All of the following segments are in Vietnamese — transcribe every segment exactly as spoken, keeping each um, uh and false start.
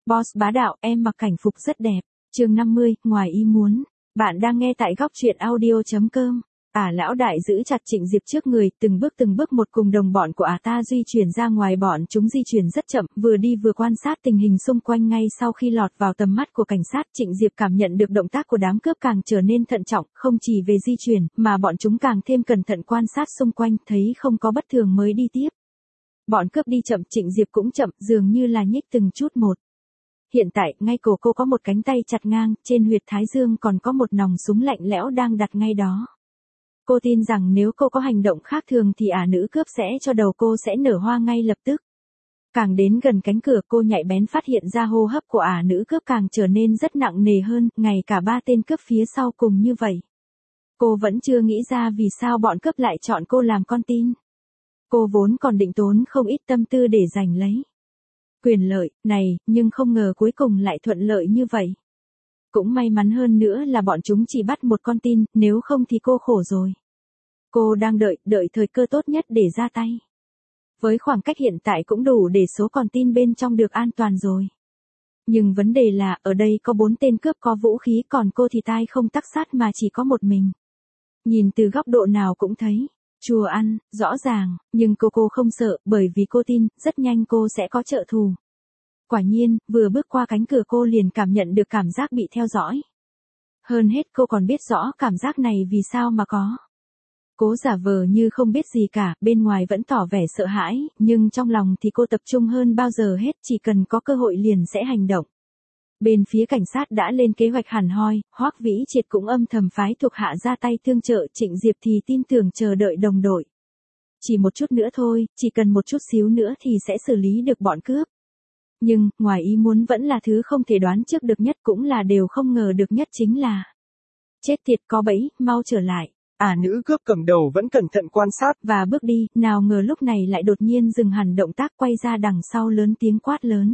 Boss bá đạo, em mặc cảnh phục rất đẹp. Chương năm mươi, ngoài ý muốn. Bạn đang nghe tại góc truyện audio chấm com. Ả lão đại giữ chặt Trịnh Diệp trước người, từng bước từng bước một cùng đồng bọn của Ả ta di chuyển ra ngoài. Bọn chúng di chuyển rất chậm, vừa đi vừa quan sát tình hình xung quanh. Ngay sau khi lọt vào tầm mắt của cảnh sát, Trịnh Diệp cảm nhận được động tác của đám cướp càng trở nên thận trọng, không chỉ về di chuyển, mà bọn chúng càng thêm cẩn thận quan sát xung quanh, thấy không có bất thường mới đi tiếp. Bọn cướp đi chậm, Trịnh Diệp cũng chậm, dường như là nhích từng chút một. Hiện tại, ngay cổ cô có một cánh tay chặt ngang, trên huyệt thái dương còn có một nòng súng lạnh lẽo đang đặt ngay đó. Cô tin rằng nếu cô có hành động khác thường thì Ả nữ cướp sẽ cho đầu cô sẽ nở hoa ngay lập tức. Càng đến gần cánh cửa, cô nhạy bén phát hiện ra hô hấp của Ả nữ cướp càng trở nên rất nặng nề hơn, ngay cả ba tên cướp phía sau cùng như vậy. Cô vẫn chưa nghĩ ra vì sao bọn cướp lại chọn cô làm con tin. Cô vốn còn định tốn không ít tâm tư để giành lấy quyền lợi này, nhưng không ngờ cuối cùng lại thuận lợi như vậy. Cũng may mắn hơn nữa là bọn chúng chỉ bắt một con tin, nếu không thì cô khổ rồi. Cô đang đợi, đợi thời cơ tốt nhất để ra tay. Với khoảng cách hiện tại cũng đủ để số con tin bên trong được an toàn rồi. Nhưng vấn đề là, ở đây có bốn tên cướp có vũ khí, còn cô thì tai không tắc sát mà chỉ có một mình. Nhìn từ góc độ nào cũng thấy chùa ăn, rõ ràng, nhưng cô cô không sợ, bởi vì cô tin, rất nhanh cô sẽ có trợ thù. Quả nhiên, vừa bước qua cánh cửa cô liền cảm nhận được cảm giác bị theo dõi. Hơn hết cô còn biết rõ cảm giác này vì sao mà có. Cố giả vờ như không biết gì cả, bên ngoài vẫn tỏ vẻ sợ hãi, nhưng trong lòng thì cô tập trung hơn bao giờ hết, chỉ cần có cơ hội liền sẽ hành động. Bên phía cảnh sát đã lên kế hoạch hẳn hoi, Hoắc Vĩ Triệt cũng âm thầm phái thuộc hạ ra tay tương trợ, Trịnh Diệp thì tin tưởng chờ đợi đồng đội. Chỉ một chút nữa thôi, chỉ cần một chút xíu nữa thì sẽ xử lý được bọn cướp. Nhưng, ngoài ý muốn vẫn là thứ không thể đoán trước được nhất, cũng là đều không ngờ được nhất chính là chết tiệt, có bẫy, mau trở lại. Ả nữ cướp cầm đầu vẫn cẩn thận quan sát và bước đi, nào ngờ lúc này lại đột nhiên dừng hẳn động tác, quay ra đằng sau lớn tiếng quát lớn.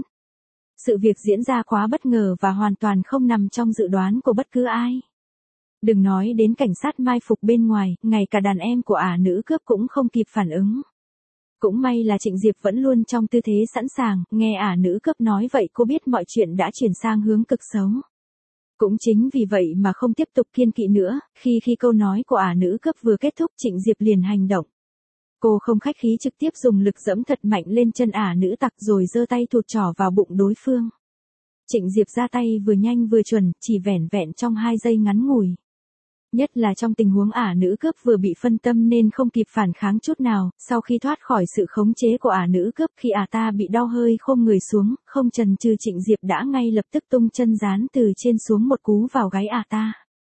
Sự việc diễn ra quá bất ngờ và hoàn toàn không nằm trong dự đoán của bất cứ ai. Đừng nói đến cảnh sát mai phục bên ngoài, ngay cả đàn em của Ả nữ cướp cũng không kịp phản ứng. Cũng may là Trịnh Diệp vẫn luôn trong tư thế sẵn sàng, nghe Ả nữ cướp nói vậy cô biết mọi chuyện đã chuyển sang hướng cực xấu. Cũng chính vì vậy mà không tiếp tục kiêng kỵ nữa, khi khi câu nói của Ả nữ cướp vừa kết thúc, Trịnh Diệp liền hành động. Cô không khách khí trực tiếp dùng lực giẫm thật mạnh lên chân Ả nữ tặc rồi giơ tay thụt trỏ vào bụng đối phương. Trịnh Diệp ra tay vừa nhanh vừa chuẩn, chỉ vẻn vẹn trong hai giây ngắn ngủi. Nhất là trong tình huống Ả nữ cướp vừa bị phân tâm nên không kịp phản kháng chút nào, sau khi thoát khỏi sự khống chế của Ả nữ cướp, khi Ả ta bị đau hơi khom người xuống, không chần chừ Trịnh Diệp đã ngay lập tức tung chân gián từ trên xuống một cú vào gáy Ả ta.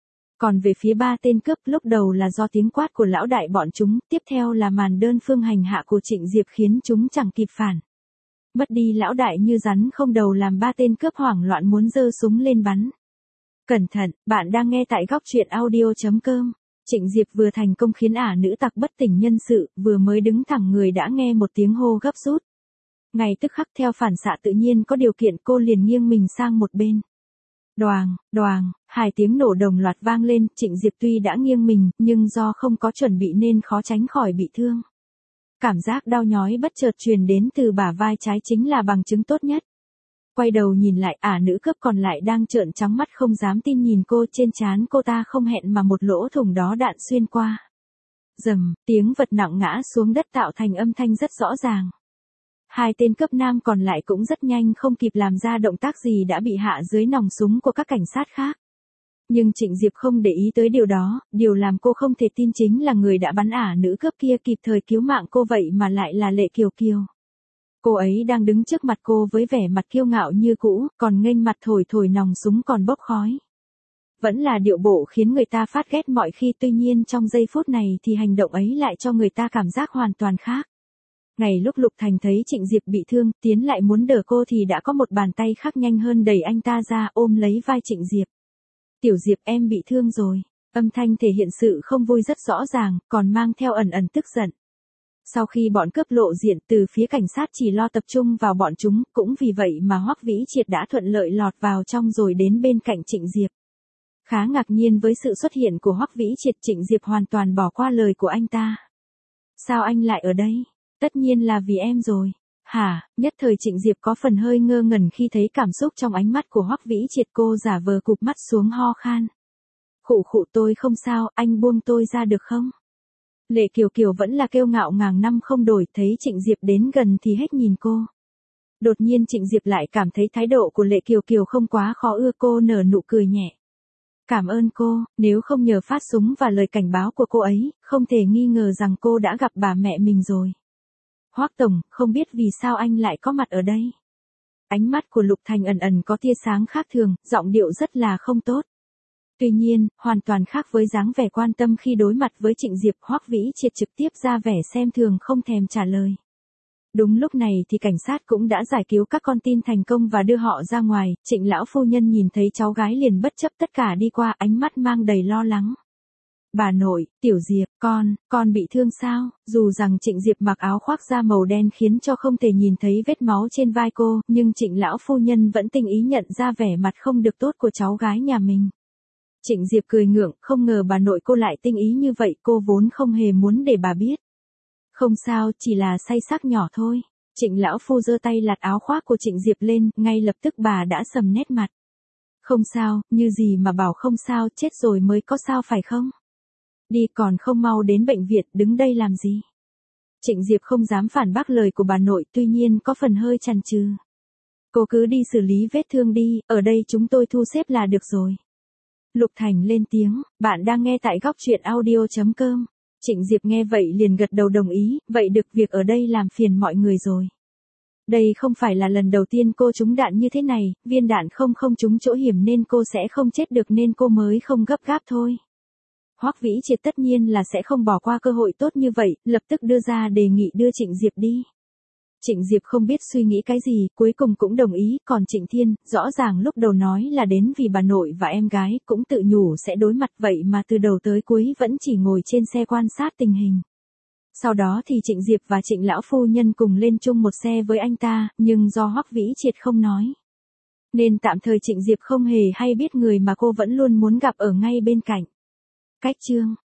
Còn về phía ba tên cướp, lúc đầu là do tiếng quát của lão đại bọn chúng, tiếp theo là màn đơn phương hành hạ của Trịnh Diệp khiến chúng chẳng kịp phản. Mất đi lão đại như rắn không đầu làm ba tên cướp hoảng loạn muốn giơ súng lên bắn. Cẩn thận, bạn đang nghe tại góc truyện audio chấm com. Trịnh Diệp vừa thành công khiến Ả nữ tặc bất tỉnh nhân sự, vừa mới đứng thẳng người đã nghe một tiếng hô gấp rút. Ngay tức khắc theo phản xạ tự nhiên có điều kiện, cô liền nghiêng mình sang một bên. Đoàng, đoàng, hai tiếng nổ đồng loạt vang lên, Trịnh Diệp tuy đã nghiêng mình, nhưng do không có chuẩn bị nên khó tránh khỏi bị thương. Cảm giác đau nhói bất chợt truyền đến từ bả vai trái chính là bằng chứng tốt nhất. Quay đầu nhìn lại, Ả nữ cướp còn lại đang trợn trắng mắt không dám tin nhìn cô, trên trán cô ta không hẹn mà một lỗ thủng đó đạn xuyên qua. Rầm, tiếng vật nặng ngã xuống đất tạo thành âm thanh rất rõ ràng. Hai tên cướp nam còn lại cũng rất nhanh không kịp làm ra động tác gì đã bị hạ dưới nòng súng của các cảnh sát khác. Nhưng Trịnh Diệp không để ý tới điều đó, điều làm cô không thể tin chính là người đã bắn Ả nữ cướp kia kịp thời cứu mạng cô vậy mà lại là Lệ Kiều Kiều. Cô ấy đang đứng trước mặt cô với vẻ mặt kiêu ngạo như cũ, còn nghênh mặt thổi thổi nòng súng còn bốc khói. Vẫn là điệu bộ khiến người ta phát ghét mọi khi, tuy nhiên trong giây phút này thì hành động ấy lại cho người ta cảm giác hoàn toàn khác. Ngày lúc Lục Thành thấy Trịnh Diệp bị thương, tiến lại muốn đỡ cô thì đã có một bàn tay khác nhanh hơn đẩy anh ta ra, ôm lấy vai Trịnh Diệp. Tiểu Diệp, em bị thương rồi. Âm thanh thể hiện sự không vui rất rõ ràng, còn mang theo ẩn ẩn tức giận. Sau khi bọn cướp lộ diện, từ phía cảnh sát chỉ lo tập trung vào bọn chúng, cũng vì vậy mà Hoắc Vĩ Triệt đã thuận lợi lọt vào trong rồi đến bên cạnh Trịnh Diệp. Khá ngạc nhiên với sự xuất hiện của Hoắc Vĩ Triệt, Trịnh Diệp hoàn toàn bỏ qua lời của anh ta. Sao anh lại ở đây? Tất nhiên là vì em rồi. Hả, nhất thời Trịnh Diệp có phần hơi ngơ ngẩn khi thấy cảm xúc trong ánh mắt của Hoắc Vĩ Triệt. Cô giả vờ cụp mắt xuống ho khan. Khụ khụ, tôi không sao, anh buông tôi ra được không? Lệ Kiều Kiều vẫn là kiêu ngạo ngàn năm không đổi, thấy Trịnh Diệp đến gần thì hết nhìn cô. Đột nhiên Trịnh Diệp lại cảm thấy thái độ của Lệ Kiều Kiều không quá khó ưa, cô nở nụ cười nhẹ. Cảm ơn cô, nếu không nhờ phát súng và lời cảnh báo của cô ấy, không thể nghi ngờ rằng cô đã gặp bà mẹ mình rồi. Hoắc tổng, không biết vì sao anh lại có mặt ở đây. Ánh mắt của Lục Thành ẩn ẩn có tia sáng khác thường, giọng điệu rất là không tốt. Tuy nhiên, hoàn toàn khác với dáng vẻ quan tâm khi đối mặt với Trịnh Diệp. Hoắc Vĩ Triệt trực tiếp ra vẻ xem thường không thèm trả lời. Đúng lúc này thì cảnh sát cũng đã giải cứu các con tin thành công và đưa họ ra ngoài. Trịnh lão phu nhân nhìn thấy cháu gái liền bất chấp tất cả đi qua, ánh mắt mang đầy lo lắng. Bà nội, Tiểu Diệp, con, con bị thương sao? Dù rằng Trịnh Diệp mặc áo khoác da màu đen khiến cho không thể nhìn thấy vết máu trên vai cô, nhưng Trịnh lão phu nhân vẫn tinh ý nhận ra vẻ mặt không được tốt của cháu gái nhà mình. Trịnh Diệp cười ngượng, không ngờ bà nội cô lại tinh ý như vậy, cô vốn không hề muốn để bà biết. Không sao, chỉ là say sắc nhỏ thôi. Trịnh lão phu giơ tay lạt áo khoác của Trịnh Diệp lên, ngay lập tức bà đã sầm nét mặt. Không sao, như gì mà bảo không sao, chết rồi mới có sao phải không? Đi, còn không mau đến bệnh viện, đứng đây làm gì? Trịnh Diệp không dám phản bác lời của bà nội, tuy nhiên có phần hơi chần chừ. Cô cứ đi xử lý vết thương đi, ở đây chúng tôi thu xếp là được rồi. Lục Thành lên tiếng, bạn đang nghe tại góc truyện audio chấm com. Trịnh Diệp nghe vậy liền gật đầu đồng ý, vậy được, việc ở đây làm phiền mọi người rồi. Đây không phải là lần đầu tiên cô trúng đạn như thế này, viên đạn không không trúng chỗ hiểm nên cô sẽ không chết được nên cô mới không gấp gáp thôi. Hoắc Vĩ Triệt tất nhiên là sẽ không bỏ qua cơ hội tốt như vậy, lập tức đưa ra đề nghị đưa Trịnh Diệp đi. Trịnh Diệp không biết suy nghĩ cái gì, cuối cùng cũng đồng ý, còn Trịnh Thiên, rõ ràng lúc đầu nói là đến vì bà nội và em gái, cũng tự nhủ sẽ đối mặt, vậy mà từ đầu tới cuối vẫn chỉ ngồi trên xe quan sát tình hình. Sau đó thì Trịnh Diệp và Trịnh lão phu nhân cùng lên chung một xe với anh ta, nhưng do Hoắc Vĩ Triệt không nói, nên tạm thời Trịnh Diệp không hề hay biết người mà cô vẫn luôn muốn gặp ở ngay bên cạnh. Cách chương